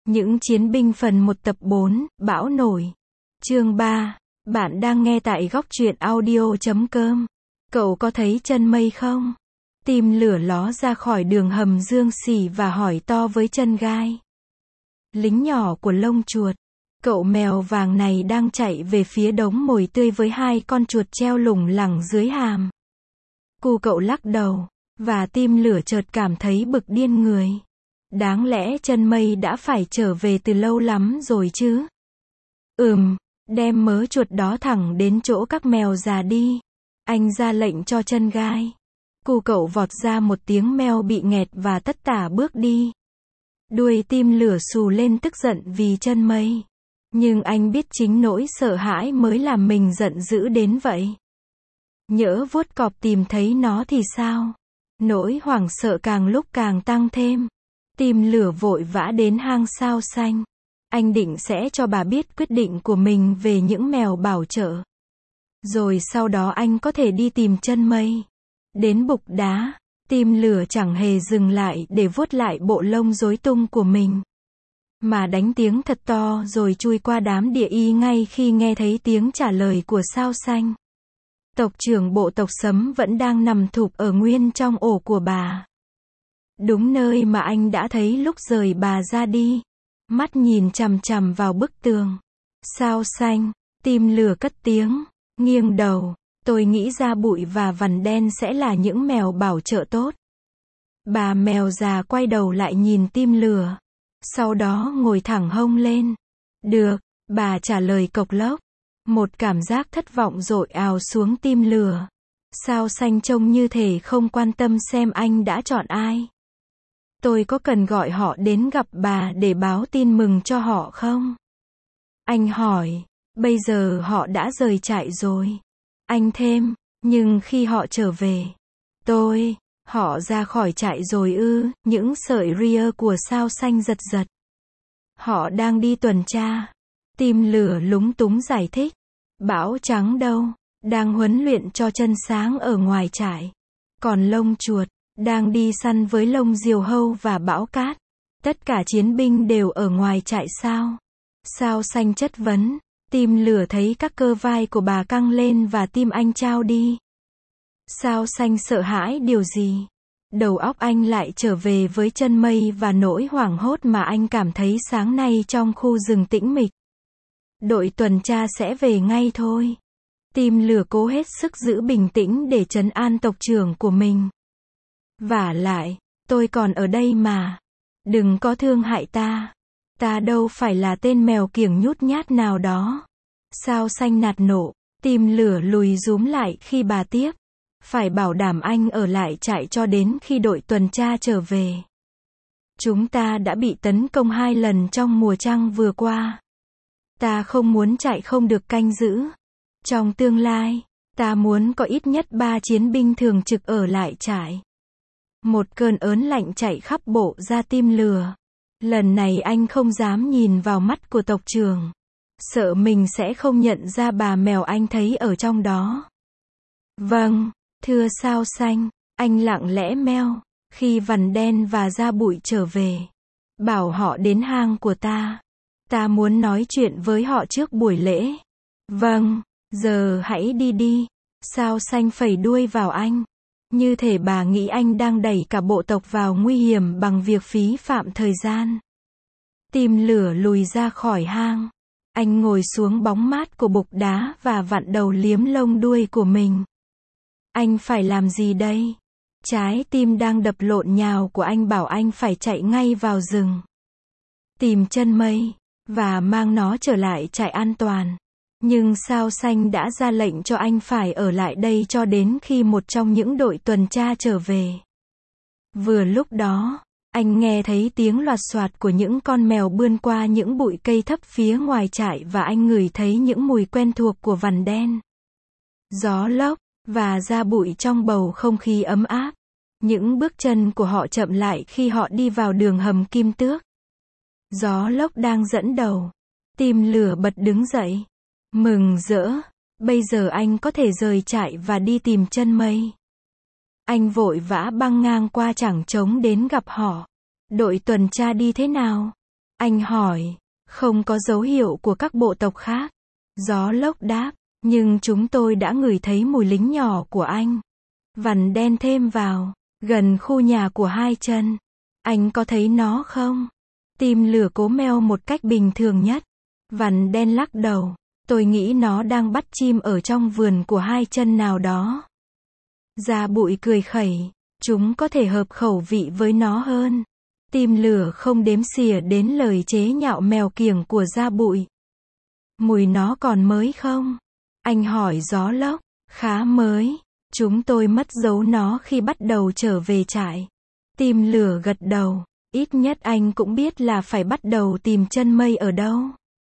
Những chiến binh phần 1 tập 4, bão nổi. Chương 3. Bạn đang nghe tại góc truyện audio.com. Cậu có thấy chân mây không? Tim lửa ló ra khỏi đường hầm Dương Xỉ và hỏi to với chân gai. Lính nhỏ của lông chuột. Cậu mèo vàng này đang chạy về phía đống mồi tươi với 2 con chuột treo lủng lẳng dưới hàm. Cu cậu lắc đầu, và tim lửa chợt cảm thấy bực điên người. Đáng lẽ chân mây đã phải trở về từ lâu lắm rồi chứ. Đem mớ chuột đó thẳng đến chỗ các mèo già đi. Anh ra lệnh cho chân gai. Cu cậu vọt ra một tiếng meo bị nghẹt và tất tả bước đi. Đuôi tim lửa xù lên tức giận vì chân mây. Nhưng anh biết chính nỗi sợ hãi mới làm mình giận dữ đến vậy. Nhỡ vuốt cọp tìm thấy nó thì sao? Nỗi hoảng sợ càng lúc càng tăng thêm. Tim lửa vội vã đến hang sao xanh. Anh định sẽ cho bà biết quyết định của mình về những mèo bảo trợ. Rồi sau đó anh có thể đi tìm chân mây. Đến bục đá, tim lửa chẳng hề dừng lại để vuốt lại bộ lông rối tung của mình. Mà đánh tiếng thật to rồi chui qua đám địa y ngay khi nghe thấy tiếng trả lời của sao xanh. Tộc trưởng bộ tộc Sấm vẫn đang nằm thụp ở nguyên trong ổ của bà. Đúng nơi mà anh đã thấy lúc rời bà ra đi. Mắt nhìn chằm chằm vào bức tường. Sao xanh, tim lửa cất tiếng, nghiêng đầu. Tôi nghĩ ra Bụi và Vằn Đen sẽ là những mèo bảo trợ tốt. Bà mèo già quay đầu lại nhìn tim lửa. Sau đó ngồi thẳng hông lên. Được, bà trả lời cộc lốc. Một cảm giác thất vọng dội ào xuống tim lửa. Sao xanh trông như thể không quan tâm xem anh đã chọn ai. Tôi có cần gọi họ đến gặp bà để báo tin mừng cho họ không? Anh hỏi. Bây giờ họ đã rời trại rồi. Anh thêm. Nhưng khi họ trở về. Họ ra khỏi trại rồi ư? Những sợi ria của sao xanh giật giật. Họ đang đi tuần tra. Tim lửa lúng túng giải thích. Bão trắng đâu? Đang huấn luyện cho chân sáng ở ngoài trại. Còn lông chuột, đang đi săn với lông diều hâu và bão cát. Tất cả chiến binh đều ở ngoài trại sao? Sao xanh chất vấn. Tim lửa thấy các cơ vai của bà căng lên và tim anh trao đi. Sao xanh sợ hãi điều gì? Đầu óc anh lại trở về với chân mây và nỗi hoảng hốt mà anh cảm thấy sáng nay trong khu rừng tĩnh mịch. Đội tuần tra sẽ về ngay thôi. Tim lửa cố hết sức giữ bình tĩnh để trấn an tộc trưởng của mình. Vả lại, tôi còn ở đây mà. Đừng có thương hại ta. Ta đâu phải là tên mèo kiểng nhút nhát nào đó. Sao xanh nạt nộ, tim lửa lùi rúm lại khi bà tiếp. Phải bảo đảm anh ở lại trại cho đến khi đội tuần tra trở về. Chúng ta đã bị tấn công 2 lần trong mùa trăng vừa qua. Ta không muốn trại không được canh giữ. Trong tương lai, ta muốn có ít nhất 3 chiến binh thường trực ở lại trại. Một cơn ớn lạnh chạy khắp bộ da tim lửa. Lần này anh không dám nhìn vào mắt của tộc trưởng. Sợ mình sẽ không nhận ra bà mèo anh thấy ở trong đó. Vâng, thưa sao xanh, anh lặng lẽ meo. Khi Vằn Đen và Da Bụi trở về, bảo họ đến hang của ta. Ta muốn nói chuyện với họ trước buổi lễ. Vâng, giờ hãy đi đi. Sao xanh phẩy đuôi vào anh. Như thể bà nghĩ anh đang đẩy cả bộ tộc vào nguy hiểm bằng việc phí phạm thời gian. Tim lửa lùi ra khỏi hang. Anh ngồi xuống bóng mát của bục đá và vặn đầu liếm lông đuôi của mình. Anh phải làm gì đây? Trái tim đang đập lộn nhào của anh bảo anh phải chạy ngay vào rừng. Tìm chân mây, và mang nó trở lại trại an toàn. Nhưng sao xanh đã ra lệnh cho anh phải ở lại đây cho đến khi một trong những đội tuần tra trở về. Vừa lúc đó, anh nghe thấy tiếng loạt soạt của những con mèo bươn qua những bụi cây thấp phía ngoài trại và anh ngửi thấy những mùi quen thuộc của Vằn Đen. Gió lốc, và Da Bụi trong bầu không khí ấm áp. Những bước chân của họ chậm lại khi họ đi vào đường hầm Kim Tước. Gió lốc đang dẫn đầu. Tim lửa bật đứng dậy. Mừng rỡ. Bây giờ anh có thể rời trại và đi tìm chân mây. Anh vội vã băng ngang qua chẳng trống đến gặp họ. Đội tuần tra đi thế nào? Anh hỏi, không có dấu hiệu của các bộ tộc khác. Gió lốc đáp, nhưng chúng tôi đã ngửi thấy mùi lính nhỏ của anh. Vằn đen thêm vào, gần khu nhà của hai chân. Anh có thấy nó không? Tim lửa cố meo một cách bình thường nhất. Vằn đen lắc đầu, tôi nghĩ nó đang bắt chim ở trong vườn của hai chân nào đó. Da bụi cười khẩy, chúng có thể hợp khẩu vị với nó hơn. Tim lửa không đếm xỉa đến lời chế nhạo mèo kiểng của da bụi. Mùi nó còn mới không? Anh hỏi gió lốc. Khá mới. Chúng tôi mất dấu nó khi bắt đầu trở về trại. Tim lửa gật đầu. Ít nhất anh cũng biết là phải bắt đầu tìm chân mây ở đâu.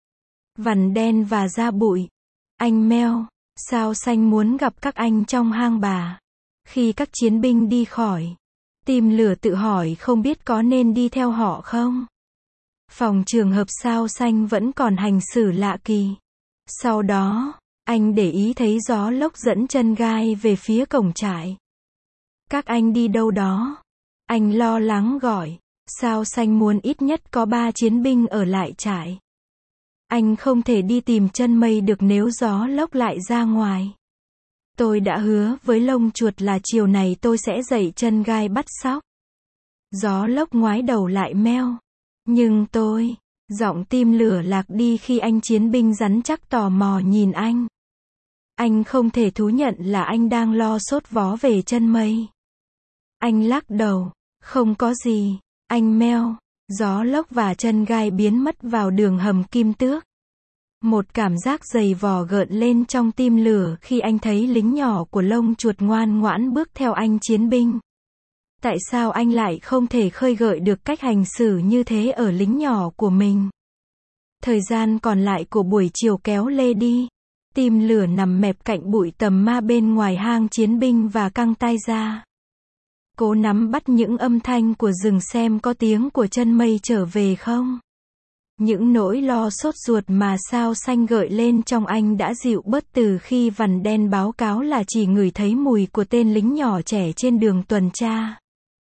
Vằn đen và da bụi. Anh meo. Sao xanh muốn gặp các anh trong hang bà. Khi các chiến binh đi khỏi. Tim lửa tự hỏi không biết có nên đi theo họ không. Phòng trường hợp sao xanh vẫn còn hành xử lạ kỳ. Sau đó, anh để ý thấy gió lốc dẫn chân gai về phía cổng trại. Các anh đi đâu đó? Anh lo lắng gọi. Sao xanh muốn ít nhất có 3 chiến binh ở lại trại. Anh không thể đi tìm chân mây được nếu gió lốc lại ra ngoài. Tôi đã hứa với lông chuột là chiều này tôi sẽ dạy chân gai bắt sóc. Gió lốc ngoái đầu lại meo. Nhưng tôi, giọng tim lửa lạc đi khi anh chiến binh rắn chắc tò mò nhìn anh. Anh không thể thú nhận là anh đang lo sốt vó về chân mây. Anh lắc đầu, không có gì, anh meo. Gió lốc và chân gai biến mất vào đường hầm kim tước. Một cảm giác dày vò gợn lên trong tim lửa khi anh thấy lính nhỏ của lông chuột ngoan ngoãn bước theo anh chiến binh. Tại sao anh lại không thể khơi gợi được cách hành xử như thế ở lính nhỏ của mình? Thời gian còn lại của buổi chiều kéo lê đi. Tim lửa nằm mẹp cạnh bụi tầm ma bên ngoài hang chiến binh và căng tai ra. Cố nắm bắt những âm thanh của rừng xem có tiếng của chân mây trở về không. Những nỗi lo sốt ruột mà sao xanh gợi lên trong anh đã dịu bớt từ khi vằn đen báo cáo là chỉ ngửi thấy mùi của tên lính nhỏ trẻ trên đường tuần tra.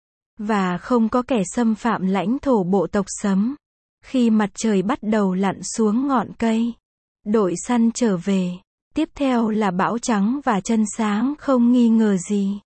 Và không có kẻ xâm phạm lãnh thổ bộ tộc Sấm. Khi mặt trời bắt đầu lặn xuống ngọn cây, đội săn trở về. Tiếp theo là bão trắng và chân sáng không nghi ngờ gì.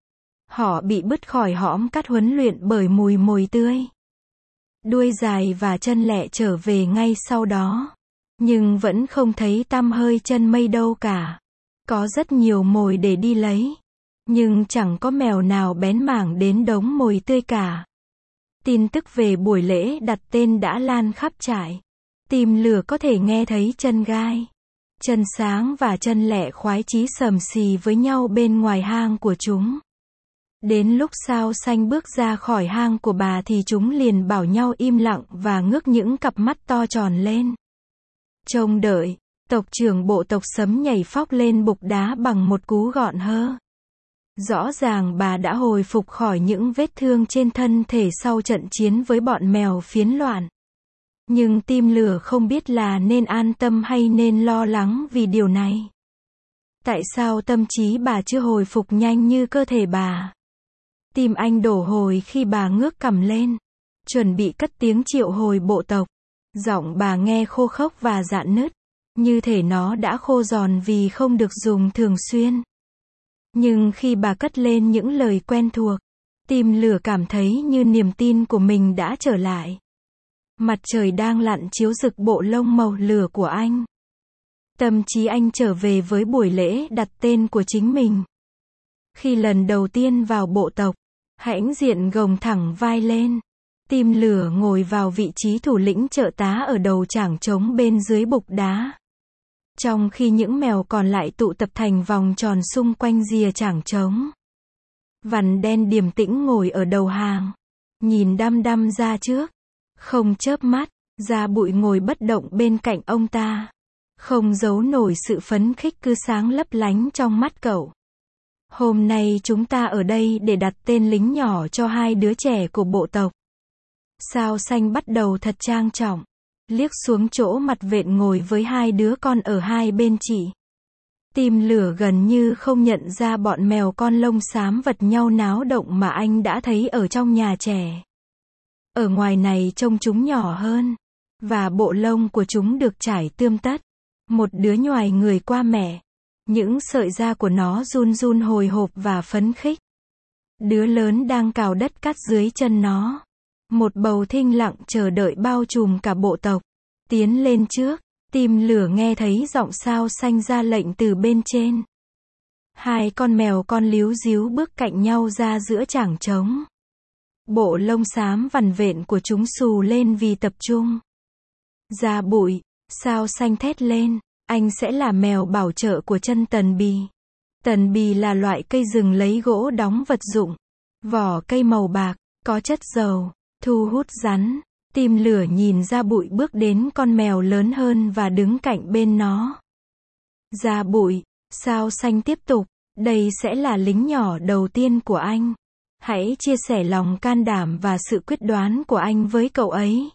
Họ bị bứt khỏi hõm cát huấn luyện bởi mùi mồi tươi. Đuôi dài và chân lẹ trở về ngay sau đó. Nhưng vẫn không thấy tăm hơi chân mây đâu cả. Có rất nhiều mồi để đi lấy. Nhưng chẳng có mèo nào bén mảng đến đống mồi tươi cả. Tin tức về buổi lễ đặt tên đã lan khắp trại. Tim lửa có thể nghe thấy chân gai, chân sáng và chân lẹ khoái chí sầm xì với nhau bên ngoài hang của chúng. Đến lúc sao xanh bước ra khỏi hang của bà thì chúng liền bảo nhau im lặng và ngước những cặp mắt to tròn lên. Trông đợi, tộc trưởng bộ tộc Sấm nhảy phóc lên bục đá bằng một cú gọn hơ. Rõ ràng bà đã hồi phục khỏi những vết thương trên thân thể sau trận chiến với bọn mèo phiến loạn. Nhưng tim lửa không biết là nên an tâm hay nên lo lắng vì điều này. Tại sao tâm trí bà chưa hồi phục nhanh như cơ thể bà? Tim anh đổ hồi khi bà ngước cằm lên, chuẩn bị cất tiếng triệu hồi bộ tộc. Giọng bà nghe khô khốc và rạn nứt, như thể nó đã khô giòn vì không được dùng thường xuyên. Nhưng khi bà cất lên những lời quen thuộc, tim lửa cảm thấy như niềm tin của mình đã trở lại. Mặt trời đang lặn chiếu rực bộ lông màu lửa của anh. Tâm trí anh trở về với buổi lễ đặt tên của chính mình. Khi lần đầu tiên vào bộ tộc, hãnh diện gồng thẳng vai lên. Tim lửa ngồi vào vị trí thủ lĩnh trợ tá ở đầu chảng trống bên dưới bục đá. Trong khi những mèo còn lại tụ tập thành vòng tròn xung quanh rìa chảng trống. Vằn đen điềm tĩnh ngồi ở đầu hàng, nhìn đăm đăm ra trước, không chớp mắt. Da bụi ngồi bất động bên cạnh ông ta, không giấu nổi sự phấn khích cứ sáng lấp lánh trong mắt cậu. Hôm nay chúng ta ở đây để đặt tên lính nhỏ cho 2 đứa trẻ của bộ tộc. Sao xanh bắt đầu thật trang trọng, liếc xuống chỗ mặt vện ngồi với 2 đứa con ở hai bên chị. Tim lửa gần như không nhận ra bọn mèo con lông xám vật nhau náo động mà anh đã thấy ở trong nhà trẻ. Ở ngoài này trông chúng nhỏ hơn, và bộ lông của chúng được trải tươm tất. Một đứa nhoài người qua mẹ. Những sợi da của nó run run hồi hộp và phấn khích. Đứa lớn đang cào đất cát dưới chân nó. Một bầu thinh lặng chờ đợi bao trùm cả bộ tộc. Tiến lên trước, Tim Lửa nghe thấy giọng Sao Xanh ra lệnh từ bên trên. Hai con mèo con líu díu bước cạnh nhau ra giữa chảng trống. Bộ lông xám vằn vện của chúng xù lên vì tập trung. Ra bụi, Sao Xanh thét lên, anh sẽ là mèo bảo trợ của chân tần bì. Tần bì là loại cây rừng lấy gỗ đóng vật dụng. Vỏ cây màu bạc, có chất dầu, thu hút rắn. Tim Lửa nhìn Ra Bụi bước đến con mèo lớn hơn và đứng cạnh bên nó. Ra Bụi, Sao Xanh tiếp tục, đây sẽ là lính nhỏ đầu tiên của anh. Hãy chia sẻ lòng can đảm và sự quyết đoán của anh với cậu ấy.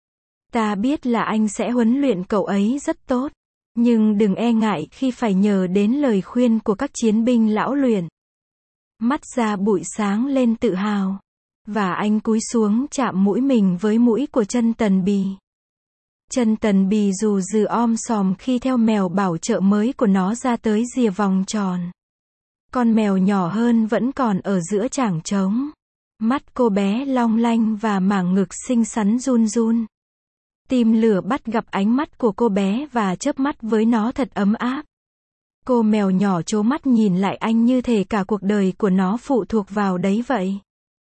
Ta biết là anh sẽ huấn luyện cậu ấy rất tốt. Nhưng đừng e ngại khi phải nhờ đến lời khuyên của các chiến binh lão luyện. Mắt Ra Bụi sáng lên tự hào. Và anh cúi xuống chạm mũi mình với mũi của chân tần bì. Chân tần bì dù dự om sòm khi theo mèo bảo trợ mới của nó ra tới rìa vòng tròn. Con mèo nhỏ hơn vẫn còn ở giữa chảng trống. Mắt cô bé long lanh và mảng ngực xinh xắn run run. Tim Lửa bắt gặp ánh mắt của cô bé và chớp mắt với nó thật ấm áp. Cô mèo nhỏ trố mắt nhìn lại anh như thể cả cuộc đời của nó phụ thuộc vào đấy vậy.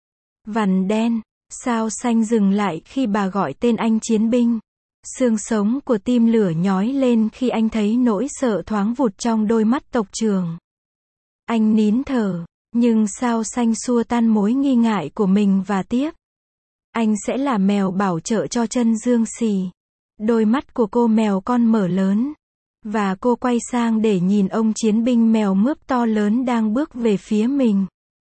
Vằn đen, Sao Xanh dừng lại khi bà gọi tên anh chiến binh. Xương sống của Tim Lửa nhói lên khi anh thấy nỗi sợ thoáng vụt trong đôi mắt tộc trưởng. Anh nín thở, nhưng Sao Xanh xua tan mối nghi ngại của mình và tiếp. Anh sẽ là mèo bảo trợ cho chân Dương Xì. Đôi mắt của cô mèo con mở lớn. Và cô quay sang để nhìn ông chiến binh mèo mướp to lớn đang bước về phía mình.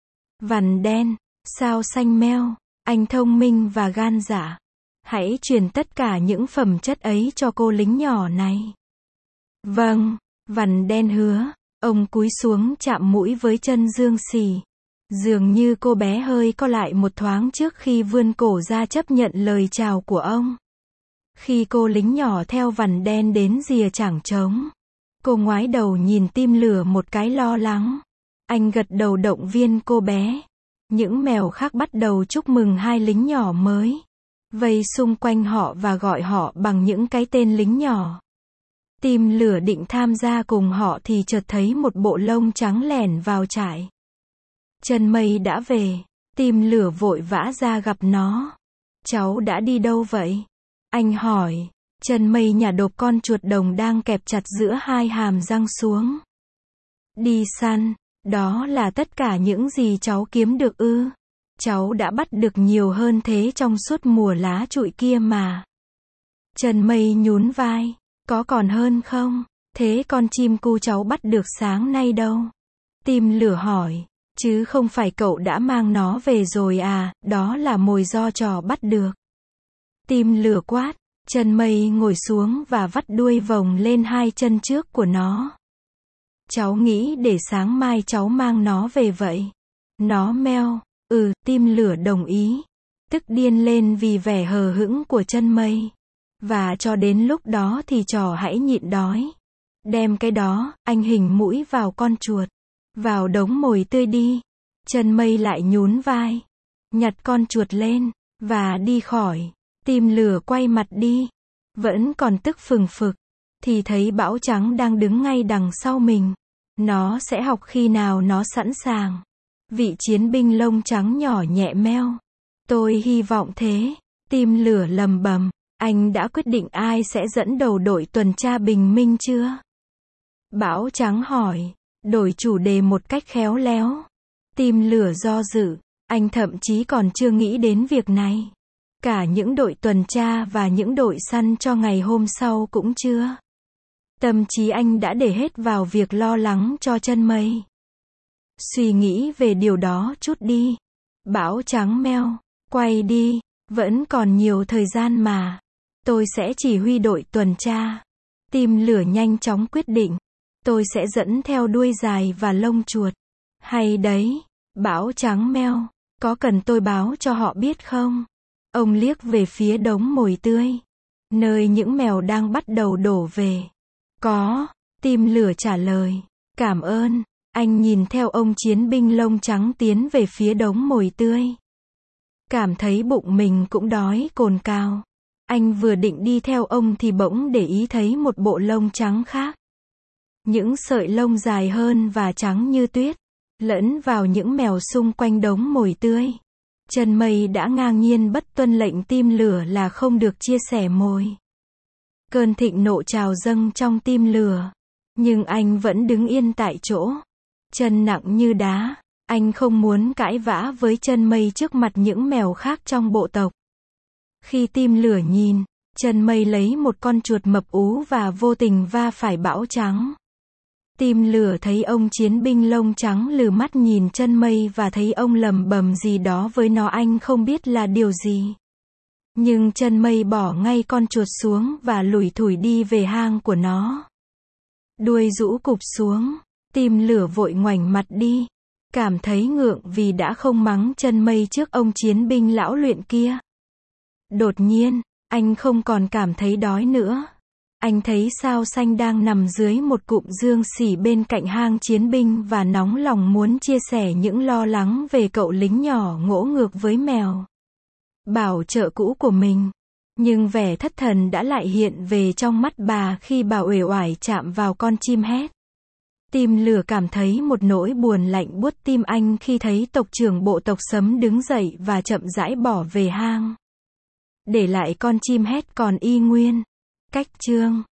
Vằn đen, Sao Xanh meo, anh thông minh và gan dạ. Hãy truyền tất cả những phẩm chất ấy cho cô lính nhỏ này. Vâng, Vằn đen hứa. Ông cúi xuống chạm mũi với chân Dương Xì. Dường như cô bé hơi co lại một thoáng trước khi vươn cổ ra chấp nhận lời chào của ông. Khi cô lính nhỏ theo Vằn đen đến rìa chảng trống, cô ngoái đầu nhìn Tim Lửa một cái lo lắng. Anh gật đầu động viên cô bé. Những mèo khác bắt đầu chúc mừng hai lính nhỏ mới. Vây xung quanh họ và gọi họ bằng những cái tên lính nhỏ. Tim Lửa định tham gia cùng họ thì chợt thấy một bộ lông trắng lẻn vào trại. Chân Mây đã về. Tim Lửa vội vã ra gặp nó. Cháu đã đi đâu vậy? Anh hỏi. Chân Mây nhả đột con chuột đồng đang kẹp chặt giữa hai hàm răng xuống. Đi săn. Đó là tất cả những gì cháu kiếm được ư? Cháu đã bắt được nhiều hơn thế trong suốt mùa lá trụi kia mà. Chân Mây nhún vai. Có còn hơn không? Thế con chim cu cháu bắt được sáng nay đâu? Tim Lửa hỏi. Chứ không phải cậu đã mang nó về rồi à? Đó là mồi do trò bắt được. Tim Lửa quát. Chân Mây ngồi xuống và vắt đuôi vòng lên hai chân trước của nó. Cháu nghĩ để sáng mai cháu mang nó về vậy. Nó meo. Tim Lửa đồng ý. Tức điên lên vì vẻ hờ hững của Chân Mây. Và cho đến lúc đó thì trò hãy nhịn đói. Đem cái đó, anh hình mũi vào con chuột. Vào đống mồi tươi đi. Chân Mây lại nhún vai. Nhặt con chuột lên. Và đi khỏi. Tim Lửa quay mặt đi. Vẫn còn tức phừng phực. Thì thấy Bão Trắng đang đứng ngay đằng sau mình. Nó sẽ học khi nào nó sẵn sàng. Vị chiến binh lông trắng nhỏ nhẹ meo. Tôi hy vọng thế. Tim Lửa lầm bầm. Anh đã quyết định ai sẽ dẫn đầu đội tuần tra bình minh chưa? Bão Trắng hỏi. Đổi chủ đề một cách khéo léo. Tim Lửa do dự. Anh thậm chí còn chưa nghĩ đến việc này. Cả những đội tuần tra và những đội săn cho ngày hôm sau cũng chưa. Tâm trí anh đã để hết vào việc lo lắng cho Chân Mây. Suy nghĩ về điều đó chút đi. Bão Trắng meo. Quay đi. Vẫn còn nhiều thời gian mà. Tôi sẽ chỉ huy đội tuần tra. Tim Lửa nhanh chóng quyết định. Tôi sẽ dẫn theo đuôi dài và lông chuột. Hay đấy. Bão Trắng meo. Có cần tôi báo cho họ biết không? Ông liếc về phía đống mồi tươi. nơi những mèo đang bắt đầu đổ về. Có, tim lửa trả lời. Cảm ơn. Anh nhìn theo ông chiến binh lông trắng tiến về phía đống mồi tươi. Cảm thấy bụng mình cũng đói cồn cào. Anh vừa định đi theo ông thì bỗng để ý thấy một bộ lông trắng khác. Những sợi lông dài hơn và trắng như tuyết, lẫn vào những mèo xung quanh đống mồi tươi. Trần Mây đã ngang nhiên bất tuân lệnh tim lửa là không được chia sẻ mồi. Cơn thịnh nộ trào dâng trong tim lửa. Nhưng anh vẫn đứng yên tại chỗ. Chân nặng như đá. Anh không muốn cãi vã với Trần Mây trước mặt những mèo khác trong bộ tộc. Khi tim lửa nhìn, Trần Mây lấy một con chuột mập ú và vô tình va phải bão trắng. Tim lửa thấy ông chiến binh lông trắng lừ mắt nhìn Trần Mây và thấy ông lầm bầm gì đó với nó, anh không biết là điều gì. Nhưng Trần Mây bỏ ngay con chuột xuống và lủi thủi đi về hang của nó. Đuôi rũ cụp xuống, tim lửa vội ngoảnh mặt đi. Cảm thấy ngượng vì đã không mắng Trần Mây trước ông chiến binh lão luyện kia. Đột nhiên, anh không còn cảm thấy đói nữa. Anh thấy Sao Xanh đang nằm dưới một cụm dương xỉ bên cạnh hang chiến binh và nóng lòng muốn chia sẻ những lo lắng về cậu lính nhỏ ngỗ ngược với mèo bảo trợ cũ của mình. Nhưng vẻ thất thần đã lại hiện về trong mắt bà khi bà uể oải chạm vào con chim hét. Tim lửa cảm thấy một nỗi buồn lạnh buốt tim anh khi thấy tộc trưởng bộ tộc Sấm đứng dậy và chậm rãi bỏ về hang. Để lại con chim hét còn y nguyên. Cách chương